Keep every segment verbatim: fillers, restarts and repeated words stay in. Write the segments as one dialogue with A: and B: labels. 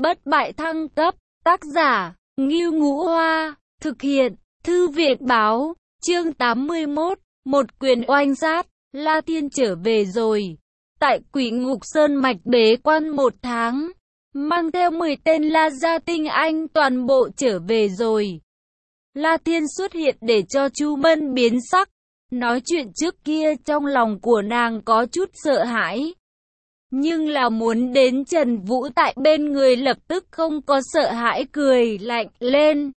A: bất bại thăng cấp, tác giả, Ngưu Ngũ Hoa, thực hiện, Thư viện báo, chương tám mươi mốt, một quyền oanh sát, La Thiên trở về rồi. Tại Quỷ Ngục Sơn Mạch bế quan một tháng, mang theo mười tên La gia tinh anh toàn bộ trở về rồi. La Thiên xuất hiện để cho Chu Mân biến sắc, nói chuyện trước kia trong lòng của nàng có chút sợ hãi. Nhưng là muốn đến Trần Vũ tại bên người lập tức không có sợ hãi, cười lạnh lên.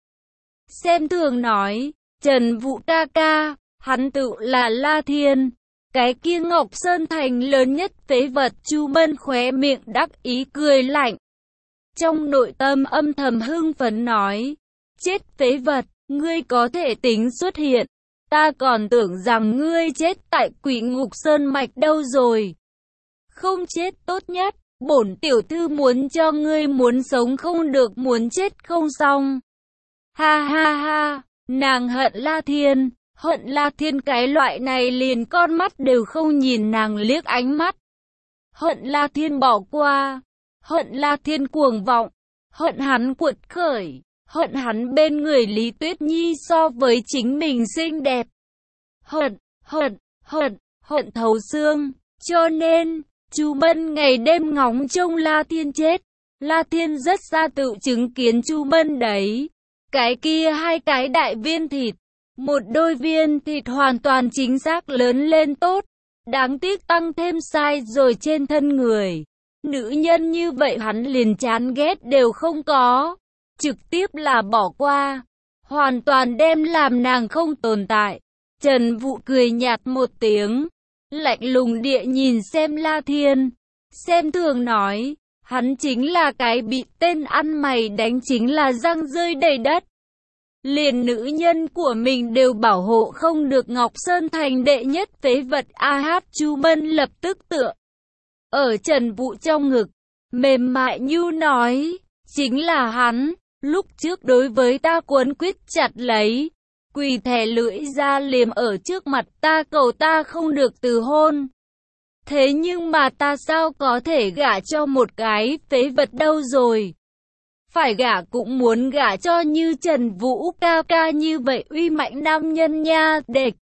A: Xem thường nói, Trần Vũ ca ca, hắn tự là La Thiên, cái kia Ngọc Sơn Thành lớn nhất phế vật. Chu Mân khóe miệng đắc ý cười lạnh. Trong nội tâm âm thầm hưng phấn nói, chết phế vật, ngươi có thể tính xuất hiện, ta còn tưởng rằng ngươi chết tại Quỷ Ngục Sơn Mạch đâu rồi. Không chết tốt nhất, bổn tiểu thư muốn cho ngươi muốn sống không được, muốn chết không xong. Ha ha ha, nàng hận La Thiên, hận La Thiên cái loại này liền con mắt đều không nhìn nàng liếc ánh mắt. Hận La Thiên bỏ qua, hận La Thiên cuồng vọng, hận hắn cuột khởi, hận hắn bên người Lý Tuyết Nhi so với chính mình xinh đẹp. Hận, hận, hận, hận thấu xương, cho nên Chu Mân ngày đêm ngóng trông La Thiên chết. La Thiên rất xa tự chứng kiến Chu Mân đấy. Cái kia hai cái đại viên thịt, một đôi viên thịt hoàn toàn chính xác lớn lên tốt. Đáng tiếc tăng thêm sai rồi trên thân người. Nữ nhân như vậy hắn liền chán ghét đều không có. Trực tiếp là bỏ qua. Hoàn toàn đem làm nàng không tồn tại. Trần Vũ cười nhạt một tiếng, lạnh lùng địa nhìn xem La Thiên, xem thường nói, hắn chính là cái bị tên ăn mày đánh chính là răng rơi đầy đất. Liền nữ nhân của mình đều bảo hộ không được, Ngọc Sơn Thành đệ nhất phế vật. A hát Chu Mân lập tức tựa ở Trần Vũ trong ngực, mềm mại nhu nói, chính là hắn, lúc trước đối với ta cuốn quýt chặt lấy, quỳ thẻ lưỡi ra liềm ở trước mặt ta cầu ta không được từ hôn. Thế nhưng mà ta sao có thể gả cho một cái phế vật đâu rồi. Phải gả cũng muốn gả cho như Trần Vũ ca ca như vậy uy mạnh nam nhân nha. Địch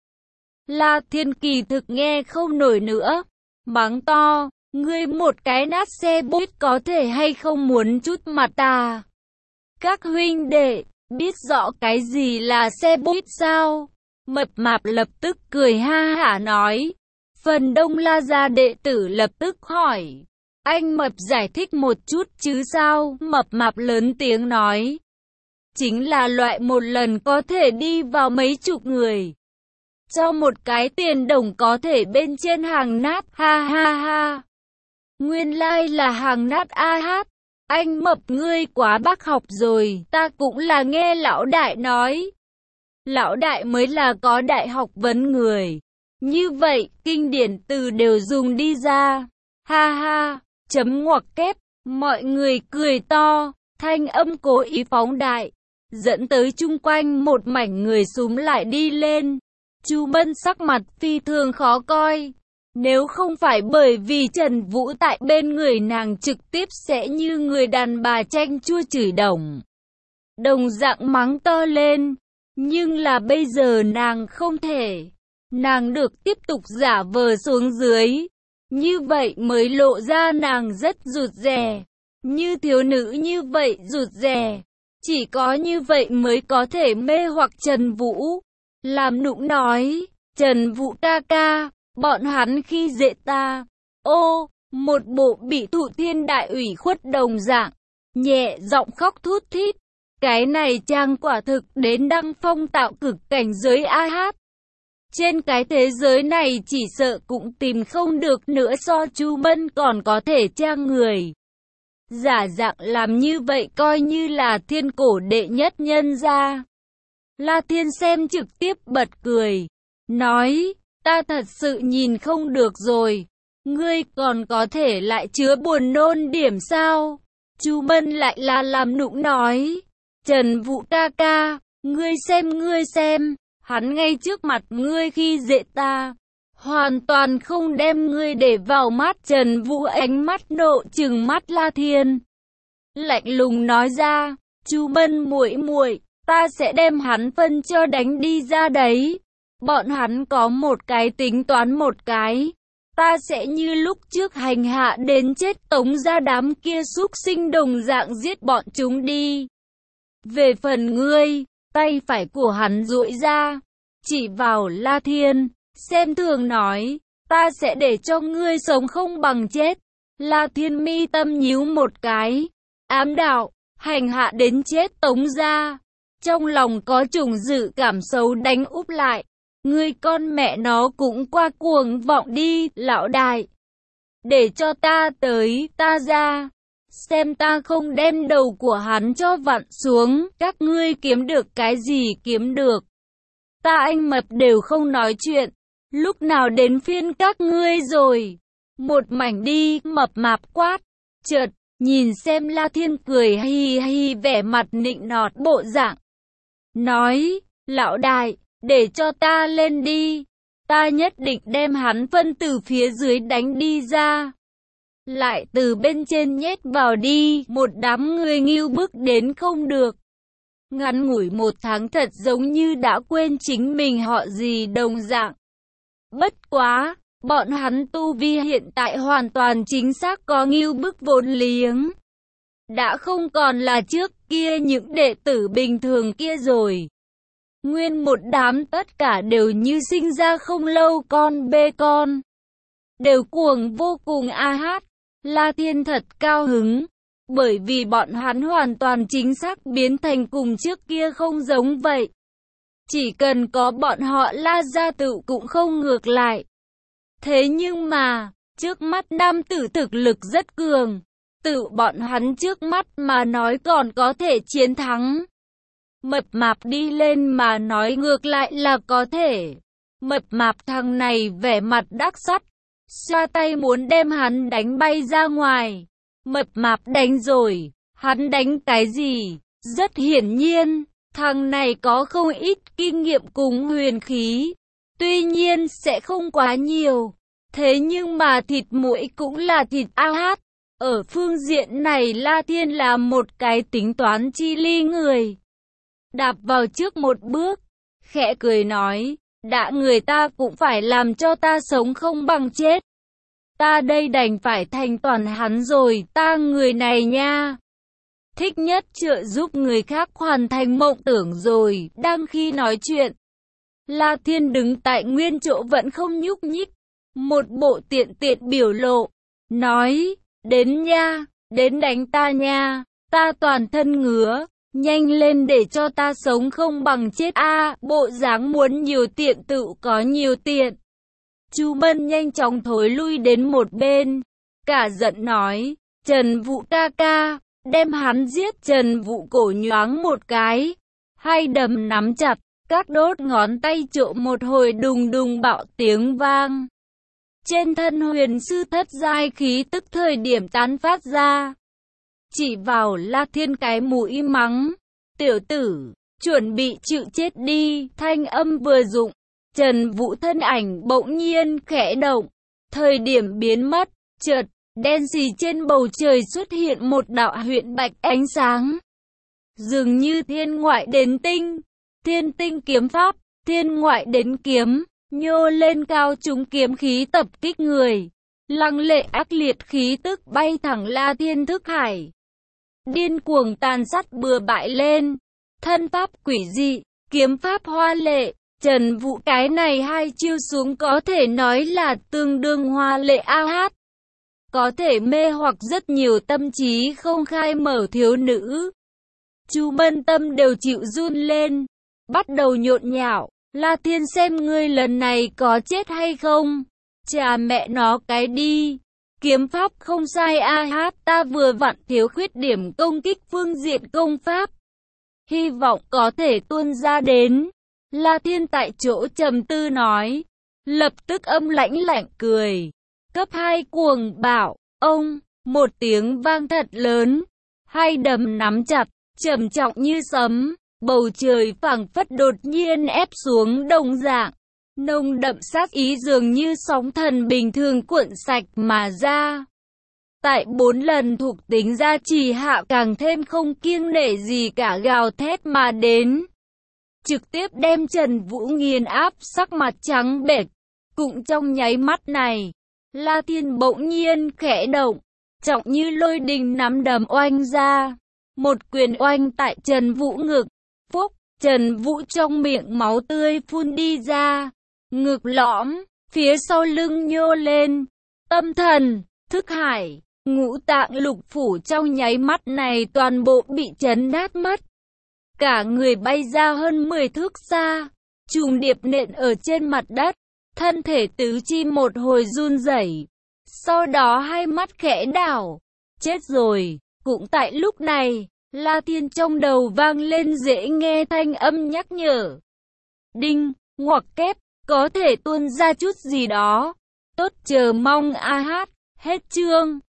A: La Thiên kỳ thực nghe không nổi nữa, mắng to, ngươi một cái nát xe buýt có thể hay không muốn chút mặt ta. Các huynh đệ biết rõ cái gì là xe buýt sao? Mập mạp lập tức cười ha hả nói. Phần đông La gia đệ tử lập tức hỏi, anh Mập giải thích một chút chứ sao? Mập mạp lớn tiếng nói, chính là loại một lần có thể đi vào mấy chục người, cho một cái tiền đồng có thể bên trên hàng nát. Ha ha ha, nguyên lai là hàng nát. A hát, anh Mập ngươi quá bác học rồi, ta cũng là nghe lão đại nói. Lão đại mới là có đại học vấn người. Như vậy, kinh điển từ đều dùng đi ra. Ha ha, chấm ngoặc kép, mọi người cười to, thanh âm cố ý phóng đại, dẫn tới chung quanh một mảnh người xúm lại đi lên. Chu Mân sắc mặt phi thường khó coi. Nếu không phải bởi vì Trần Vũ tại bên người nàng trực tiếp sẽ như người đàn bà chanh chua chửi đồng. Đồng dạng mắng to lên. Nhưng là bây giờ nàng không thể. Nàng được tiếp tục giả vờ xuống dưới. Như vậy mới lộ ra nàng rất rụt rè. Như thiếu nữ như vậy rụt rè. Chỉ có như vậy mới có thể mê hoặc Trần Vũ. Làm nũng nói, Trần Vũ ca ca, bọn hắn khi dễ ta. Ô, một bộ bị thụ thiên đại ủy khuất đồng dạng, nhẹ giọng khóc thút thít. Cái này trang quả thực đến đăng phong tạo cực cảnh giới. A hát. Trên cái thế giới này chỉ sợ cũng tìm không được nữa so Chu Mân còn có thể trang người. Giả dạng làm như vậy coi như là thiên cổ đệ nhất nhân gia. La Thiên xem trực tiếp bật cười, nói, ta thật sự nhìn không được rồi, ngươi còn có thể lại chứa buồn nôn điểm sao? Chu Mân lại là làm nũng nói, Trần Vũ ca ca, ngươi xem ngươi xem, hắn ngay trước mặt ngươi khi dễ ta, hoàn toàn không đem ngươi để vào mắt. Trần Vũ ánh mắt nộ trừng mắt La Thiên. lạnh lùng nói ra, Chu Mân muội muội, ta sẽ đem hắn phân cho đánh đi ra đấy. Bọn hắn có một cái tính toán một cái. Ta sẽ như lúc trước hành hạ đến chết tống ra đám kia súc sinh đồng dạng giết bọn chúng đi. Về phần ngươi, tay phải của hắn duỗi ra, chỉ vào La Thiên, xem thường nói, ta sẽ để cho ngươi sống không bằng chết. La Thiên mi tâm nhíu một cái, ám đạo, hành hạ đến chết tống ra. Trong lòng có chủng dự cảm xấu đánh úp lại. Ngươi con mẹ nó cũng qua cuồng vọng đi, lão đại. Để cho ta tới, ta ra. Xem ta không đem đầu của hắn cho vặn xuống. Các ngươi kiếm được cái gì kiếm được. Ta anh mập đều không nói chuyện. Lúc nào đến phiên các ngươi rồi. Một mảnh đi, mập mạp quát. Chợt, nhìn xem La Thiên cười hi hi vẻ mặt nịnh nọt bộ dạng. Nói, lão đại, để cho ta lên đi. Ta nhất định đem hắn phân từ phía dưới đánh đi ra. Lại từ bên trên nhét vào đi, một đám người nghêu bức đến không được. Ngắn ngủi một tháng thật giống như đã quên chính mình họ gì đồng dạng. Bất quá, bọn hắn tu vi hiện tại hoàn toàn chính xác có nghêu bức vốn liếng. Đã không còn là trước kia những đệ tử bình thường kia rồi. Nguyên một đám tất cả đều như sinh ra không lâu con bê con. Đều cuồng vô cùng a hát. La Thiên thật cao hứng. Bởi vì bọn hắn hoàn toàn chính xác biến thành cùng trước kia không giống vậy. Chỉ cần có bọn họ La gia tự cũng không ngược lại. Thế nhưng mà, trước mắt nam tử thực lực rất cường. Tự bọn hắn trước mắt mà nói còn có thể chiến thắng. Mập mạp đi lên mà nói ngược lại là có thể. Mập mạp thằng này vẻ mặt đắc sắt. Xoa tay muốn đem hắn đánh bay ra ngoài. Mập mạp đánh rồi. Hắn đánh cái gì? Rất hiển nhiên, thằng này có không ít kinh nghiệm cùng huyền khí. Tuy nhiên sẽ không quá nhiều. Thế nhưng mà thịt mũi cũng là thịt a hát. Ở phương diện này La Thiên là một cái tính toán chi ly người. Đạp vào trước một bước, khẽ cười nói, đã người ta cũng phải làm cho ta sống không bằng chết. Ta đây đành phải thành toàn hắn rồi, ta người này nha. Thích nhất trợ giúp người khác hoàn thành mộng tưởng rồi, đang khi nói chuyện. La Thiên đứng tại nguyên chỗ vẫn không nhúc nhích, một bộ tiện tiện biểu lộ, nói, đến nha, đến đánh ta nha, ta toàn thân ngứa. Nhanh lên để cho ta sống không bằng chết a à, bộ dáng muốn nhiều tiện tự có nhiều tiện. Chu Mân nhanh chóng thối lui đến một bên. Cả giận nói, Trần Vũ ca ca, đem hắn giết. Trần Vũ cổ nhoáng một cái. Hai đấm nắm chặt, các đốt ngón tay trộn một hồi đùng đùng bạo tiếng vang. Trên thân huyền sư thất giai khí tức thời điểm tán phát ra. Chỉ vào La Thiên cái mũi mắng, tiểu tử, chuẩn bị chịu chết đi. Thanh âm vừa dụng, Trần Vũ thân ảnh bỗng nhiên khẽ động, thời điểm biến mất, chợt, đen xì trên bầu trời xuất hiện một đạo huyện bạch ánh sáng. Dường như thiên ngoại đến tinh, thiên tinh kiếm pháp, thiên ngoại đến kiếm, nhô lên cao trúng kiếm khí tập kích người. Lăng lệ ác liệt khí tức bay thẳng La Thiên thức hải. Điên cuồng tàn sát bừa bãi lên, thân pháp quỷ dị, kiếm pháp hoa lệ, Trần Vũ cái này hai chiêu xuống có thể nói là tương đương hoa lệ a hát. Có thể mê hoặc rất nhiều tâm trí không khai mở thiếu nữ. Chu Mân tâm đều chịu run lên, bắt đầu nhộn nhạo, La Thiên xem ngươi lần này có chết hay không, chà mẹ nó cái đi. Kiếm pháp không sai a hát, ta vừa vặn thiếu khuyết điểm công kích phương diện công pháp. Hy vọng có thể tuôn ra đến. La Thiên tại chỗ trầm tư nói. Lập tức âm lãnh lạnh cười. Cấp hai cuồng bạo, ông, một tiếng vang thật lớn. Hai đấm nắm chặt, trầm trọng như sấm. Bầu trời phảng phất đột nhiên ép xuống đồng dạng. Nồng đậm sát ý dường như sóng thần bình thường cuộn sạch mà ra. Tại bốn lần thuộc tính gia trì hạ càng thêm không kiêng nể gì cả gào thét mà đến. Trực tiếp đem Trần Vũ nghiền áp, sắc mặt trắng bệch. Cũng trong nháy mắt này, La Thiên bỗng nhiên khẽ động, trọng như lôi đình nắm đấm oanh ra. Một quyền oanh tại Trần Vũ ngực. Phúc, Trần Vũ trong miệng máu tươi phun đi ra. Ngực lõm, phía sau lưng nhô lên. Tâm thần, thức hải, ngũ tạng lục phủ trong nháy mắt này toàn bộ bị chấn nát mất. Cả người bay ra hơn mười thước xa, trùng điệp nện ở trên mặt đất, thân thể tứ chi một hồi run rẩy. Sau đó hai mắt khẽ đảo, chết rồi. Cũng tại lúc này, La Thiên trong đầu vang lên dễ nghe thanh âm nhắc nhở. Đinh, ngoặc kép, có thể tuôn ra chút gì đó. Tốt, chờ mong a hát, hết chương.